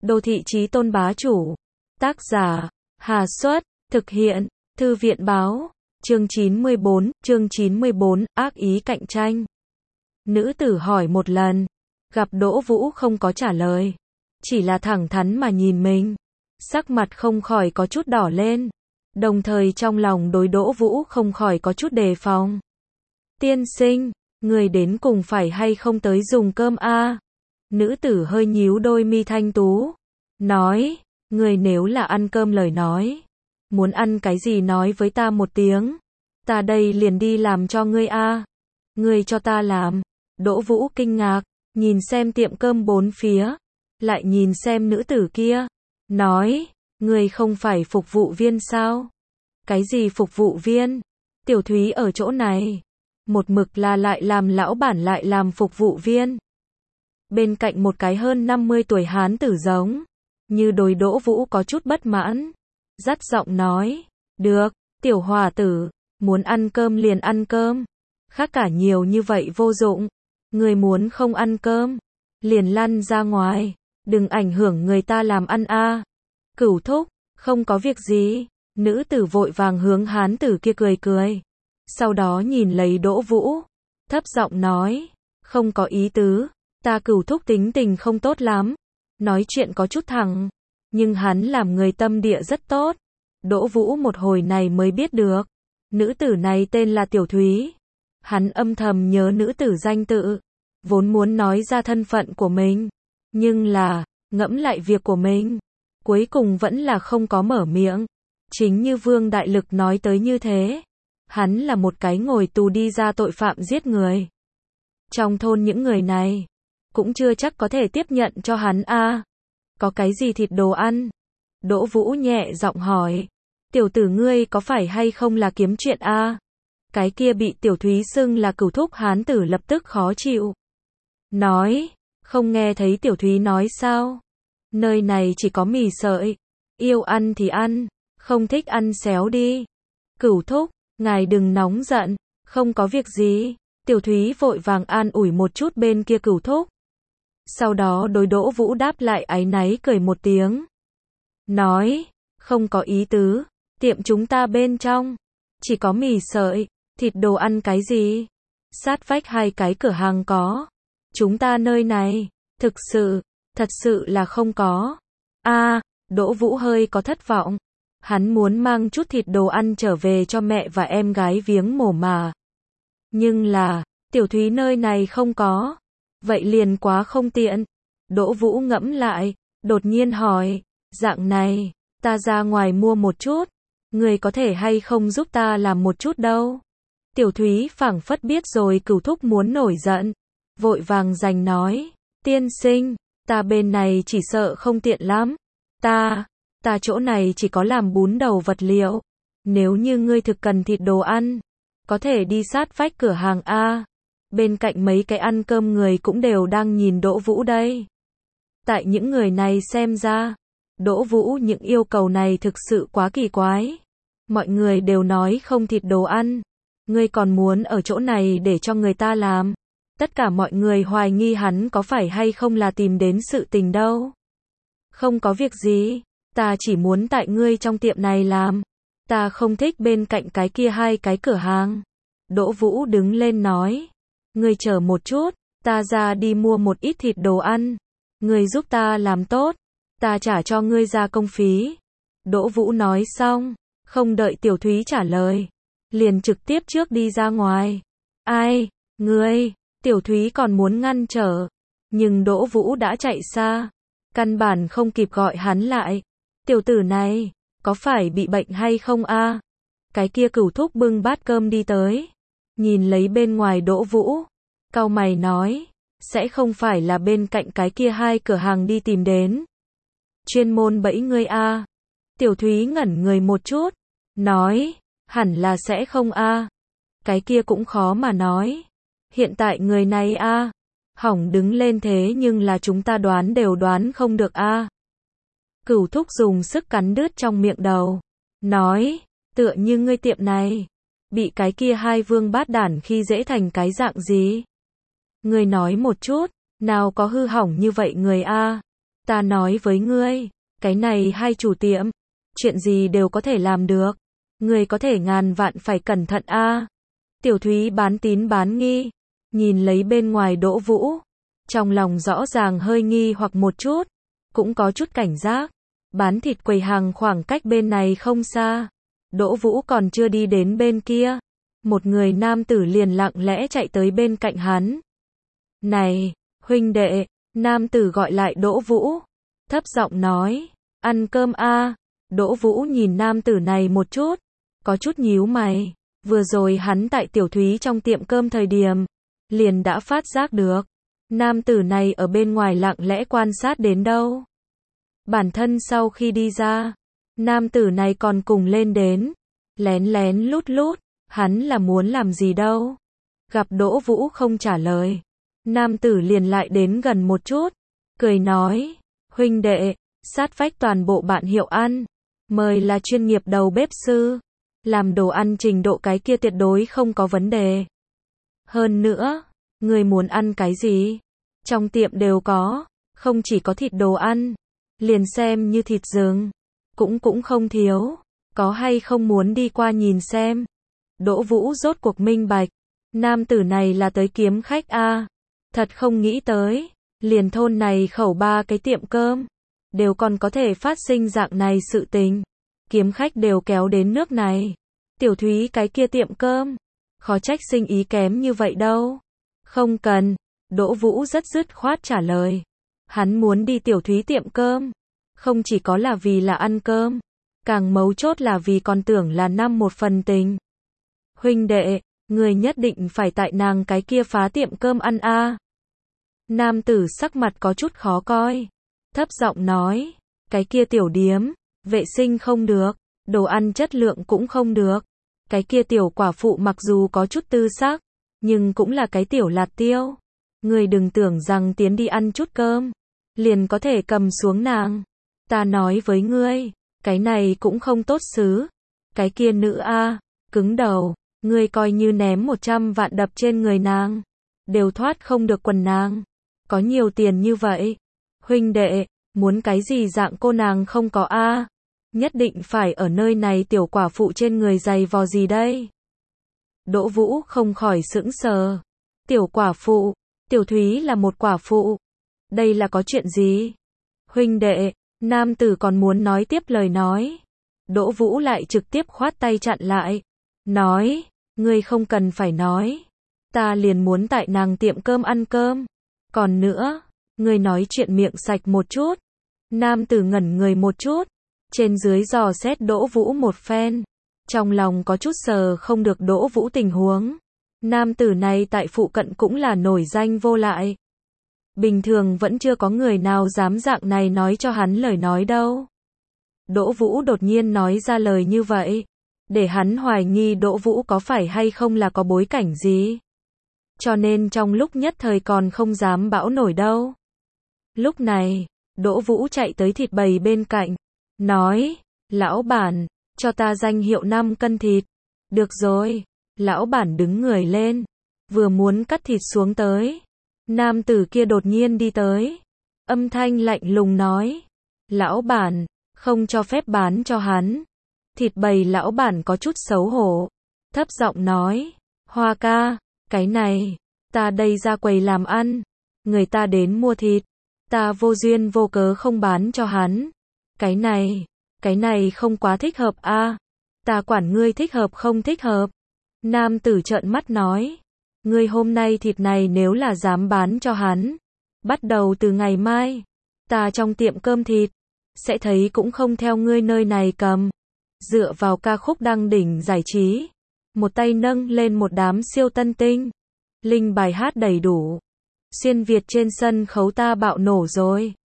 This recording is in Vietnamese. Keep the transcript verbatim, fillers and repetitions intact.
Đô thị chí tôn bá chủ. Tác giả, Hà Xuất, thực hiện, Thư viện báo, chương chín mươi bốn, chương chín mươi bốn, ác ý cạnh tranh. Nữ tử hỏi một lần, gặp Đỗ Vũ không có trả lời, chỉ là thẳng thắn mà nhìn mình, sắc mặt không khỏi có chút đỏ lên, đồng thời trong lòng đối Đỗ Vũ không khỏi có chút đề phòng. Tiên sinh, người đến cùng phải hay không tới dùng cơm a? Nữ tử hơi nhíu đôi mi thanh tú, nói, người nếu là ăn cơm lời nói, muốn ăn cái gì nói với ta một tiếng, ta đây liền đi làm cho ngươi a. Ngươi cho ta làm. Đỗ Vũ kinh ngạc, nhìn xem tiệm cơm bốn phía, lại nhìn xem nữ tử kia, nói, ngươi không phải phục vụ viên sao? Cái gì phục vụ viên? Tiểu Thúy ở chỗ này, một mực là lại làm lão bản lại làm phục vụ viên. Bên cạnh một cái hơn năm mươi tuổi hán tử giống như đối Đỗ Vũ có chút bất mãn, dắt giọng nói, được, tiểu hòa tử, muốn ăn cơm liền ăn cơm, khác cả nhiều như vậy vô dụng, người muốn không ăn cơm, liền lăn ra ngoài, đừng ảnh hưởng người ta làm ăn a. Cửu thúc, không có việc gì, nữ tử vội vàng hướng hán tử kia cười cười, sau đó nhìn lấy Đỗ Vũ, thấp giọng nói, không có ý tứ, ta Cửu thúc tính tình không tốt lắm, nói chuyện có chút thẳng, nhưng hắn làm người tâm địa rất tốt. Đỗ Vũ một hồi này mới biết được, nữ tử này tên là Tiểu Thúy. Hắn âm thầm nhớ nữ tử danh tự, vốn muốn nói ra thân phận của mình, nhưng là, ngẫm lại việc của mình, cuối cùng vẫn là không có mở miệng. Chính như Vương Đại Lực nói tới như thế, hắn là một cái ngồi tù đi ra tội phạm giết người. Trong thôn những người này, cũng chưa chắc có thể tiếp nhận cho hắn a. Có cái gì thịt đồ ăn? Đỗ Vũ nhẹ giọng hỏi, tiểu tử ngươi có phải hay không là kiếm chuyện a? Cái kia bị Tiểu Thúy xưng là Cửu thúc hán tử lập tức khó chịu. Nói, không nghe thấy Tiểu Thúy nói sao? Nơi này chỉ có mì sợi, yêu ăn thì ăn, không thích ăn xéo đi. Cửu thúc, ngài đừng nóng giận, không có việc gì. Tiểu Thúy vội vàng an ủi một chút bên kia Cửu thúc. Sau đó đối Đỗ Vũ đáp lại áy náy cười một tiếng. Nói, không có ý tứ, tiệm chúng ta bên trong, chỉ có mì sợi, thịt đồ ăn cái gì? Sát vách hai cái cửa hàng có. Chúng ta nơi này, thực sự, thật sự là không có. A, Đỗ Vũ hơi có thất vọng. Hắn muốn mang chút thịt đồ ăn trở về cho mẹ và em gái viếng mồ mà. Nhưng là, Tiểu Thúy nơi này không có. Vậy liền quá không tiện. Đỗ Vũ ngẫm lại, đột nhiên hỏi, dạng này, ta ra ngoài mua một chút, người có thể hay không giúp ta làm một chút đâu? Tiểu Thúy phảng phất biết rồi Cửu thúc muốn nổi giận, vội vàng giành nói, tiên sinh, ta bên này chỉ sợ không tiện lắm, ta, ta chỗ này chỉ có làm bún đầu vật liệu, nếu như ngươi thực cần thịt đồ ăn, có thể đi sát vách cửa hàng a. Bên cạnh mấy cái ăn cơm người cũng đều đang nhìn Đỗ Vũ đây. Tại những người này xem ra, Đỗ Vũ những yêu cầu này thực sự quá kỳ quái. Mọi người đều nói không thịt đồ ăn, ngươi còn muốn ở chỗ này để cho người ta làm. Tất cả mọi người hoài nghi hắn có phải hay không là tìm đến sự tình đâu. Không có việc gì, ta chỉ muốn tại ngươi trong tiệm này làm. Ta không thích bên cạnh cái kia hai cái cửa hàng. Đỗ Vũ đứng lên nói, ngươi chờ một chút, ta ra đi mua một ít thịt đồ ăn. Ngươi giúp ta làm tốt, ta trả cho ngươi ra công phí. Đỗ Vũ nói xong, không đợi Tiểu Thúy trả lời, liền trực tiếp trước đi ra ngoài. Ai, ngươi, Tiểu Thúy còn muốn ngăn trở, nhưng Đỗ Vũ đã chạy xa, căn bản không kịp gọi hắn lại. Tiểu tử này, có phải bị bệnh hay không a? Cái kia Cửu thúc bưng bát cơm đi tới, nhìn lấy bên ngoài Đỗ Vũ, cau mày nói, sẽ không phải là bên cạnh cái kia hai cửa hàng đi tìm đến. Chuyên môn bẫy ngươi a? Tiểu Thúy ngẩn người một chút, nói, hẳn là sẽ không a. Cái kia cũng khó mà nói. Hiện tại người này a, hỏng đứng lên thế nhưng là chúng ta đoán đều đoán không được a. Cửu thúc dùng sức cắn đứt trong miệng đầu, nói, tựa như ngươi tiệm này, bị cái kia hai vương bát đản khi dễ thành cái dạng gì? Ngươi nói một chút, nào có hư hỏng như vậy người a? Ta nói với ngươi, cái này hai chủ tiệm, chuyện gì đều có thể làm được. Ngươi có thể ngàn vạn phải cẩn thận a. Tiểu Thúy bán tín bán nghi, nhìn lấy bên ngoài Đỗ Vũ, trong lòng rõ ràng hơi nghi hoặc một chút, cũng có chút cảnh giác. Bán thịt quầy hàng khoảng cách bên này không xa, Đỗ Vũ còn chưa đi đến bên kia, một người nam tử liền lặng lẽ chạy tới bên cạnh hắn. Này, huynh đệ, nam tử gọi lại Đỗ Vũ, thấp giọng nói, ăn cơm a. Đỗ Vũ nhìn nam tử này một chút, có chút nhíu mày, vừa rồi hắn tại Tiểu Thúy trong tiệm cơm thời điểm, liền đã phát giác được, nam tử này ở bên ngoài lặng lẽ quan sát đến đâu. Bản thân sau khi đi ra, nam tử này còn cùng lên đến, lén lén lút lút, hắn là muốn làm gì đâu. Gặp Đỗ Vũ không trả lời, nam tử liền lại đến gần một chút, cười nói, huynh đệ, sát vách toàn bộ bạn hiệu ăn, mời là chuyên nghiệp đầu bếp sư, làm đồ ăn trình độ cái kia tuyệt đối không có vấn đề. Hơn nữa, người muốn ăn cái gì? Trong tiệm đều có, không chỉ có thịt đồ ăn, liền xem như thịt rừng, cũng cũng không thiếu, có hay không muốn đi qua nhìn xem. Đỗ Vũ rốt cuộc minh bạch, nam tử này là tới kiếm khách a. Thật không nghĩ tới, liền thôn này khẩu ba cái tiệm cơm, đều còn có thể phát sinh dạng này sự tình. Kiếm khách đều kéo đến nước này. Tiểu Thúy cái kia tiệm cơm, khó trách sinh ý kém như vậy đâu. Không cần, Đỗ Vũ rất dứt khoát trả lời. Hắn muốn đi Tiểu Thúy tiệm cơm, không chỉ có là vì là ăn cơm, càng mấu chốt là vì còn tưởng là năm một phần tình. Huynh đệ, người nhất định phải tại nàng cái kia phá tiệm cơm ăn a. Nam tử sắc mặt có chút khó coi, thấp giọng nói, cái kia tiểu điếm, vệ sinh không được, đồ ăn chất lượng cũng không được. Cái kia tiểu quả phụ mặc dù có chút tư sắc, nhưng cũng là cái tiểu lạt tiêu. Người đừng tưởng rằng tiến đi ăn chút cơm, liền có thể cầm xuống nàng. Ta nói với ngươi, cái này cũng không tốt xứ. Cái kia nữ a, cứng đầu, ngươi coi như ném một trăm vạn đập trên người nàng, đều thoát không được quần nàng. Có nhiều tiền như vậy, huynh đệ, muốn cái gì dạng cô nàng không có a? Nhất định phải ở nơi này tiểu quả phụ trên người giày vò gì đây? Đỗ Vũ không khỏi sững sờ. Tiểu quả phụ, Tiểu Thúy là một quả phụ. Đây là có chuyện gì? Huynh đệ, nam tử còn muốn nói tiếp lời nói. Đỗ Vũ lại trực tiếp khoát tay chặn lại. Nói, ngươi không cần phải nói. Ta liền muốn tại nàng tiệm cơm ăn cơm. Còn nữa, ngươi nói chuyện miệng sạch một chút. Nam tử ngẩn người một chút, trên dưới dò xét Đỗ Vũ một phen, trong lòng có chút sờ không được Đỗ Vũ tình huống. Nam tử này tại phụ cận cũng là nổi danh vô lại. Bình thường vẫn chưa có người nào dám dạng này nói cho hắn lời nói đâu. Đỗ Vũ đột nhiên nói ra lời như vậy, để hắn hoài nghi Đỗ Vũ có phải hay không là có bối cảnh gì. Cho nên trong lúc nhất thời còn không dám bão nổi đâu. Lúc này, Đỗ Vũ chạy tới thịt bầy bên cạnh, nói, lão bản, cho ta danh hiệu năm cân thịt. Được rồi, lão bản đứng người lên, vừa muốn cắt thịt xuống tới. Nam tử kia đột nhiên đi tới, âm thanh lạnh lùng nói, lão bản, không cho phép bán cho hắn. Thịt bầy lão bản có chút xấu hổ, thấp giọng nói, Hoa ca, cái này, ta đây ra quầy làm ăn, người ta đến mua thịt, ta vô duyên vô cớ không bán cho hắn. Cái này, cái này không quá thích hợp a. Ta quản ngươi thích hợp không thích hợp. Nam tử trợn mắt nói, ngươi hôm nay thịt này nếu là dám bán cho hắn, bắt đầu từ ngày mai, ta trong tiệm cơm thịt, sẽ thấy cũng không theo ngươi nơi này cầm. Dựa vào ca khúc đăng đỉnh giải trí, một tay nâng lên một đám siêu tân tinh, linh bài hát đầy đủ. Xuyên Việt trên sân khấu ta bạo nổ rồi.